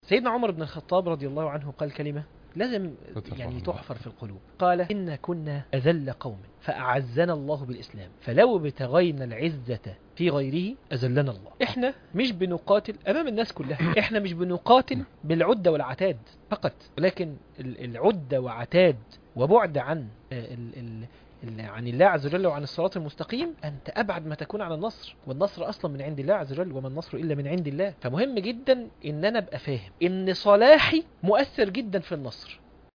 سيدنا عمر بن الخطاب رضي الله عنه قال كلمة لازم يعني تحفر في القلوب. قال: إن كنا أذل قوم فأعزنا الله بالإسلام، فلو ابتغينا العزة في غيره أذلنا الله. إحنا مش بنقاتل أمام الناس كلها، إحنا مش بنقاتل بالعدة والعتاد فقط، ولكن العدة وعتاد وبعد عن عن الله عز وجل وعن الصراط المستقيم، أنت أبعد ما تكون عن النصر، والنصر أصلا من عند الله عز وجل، وما النصر إلا من عند الله. فمهم جدا إن أنا أبقى فاهم إن صلاحي مؤثر جدا في النصر،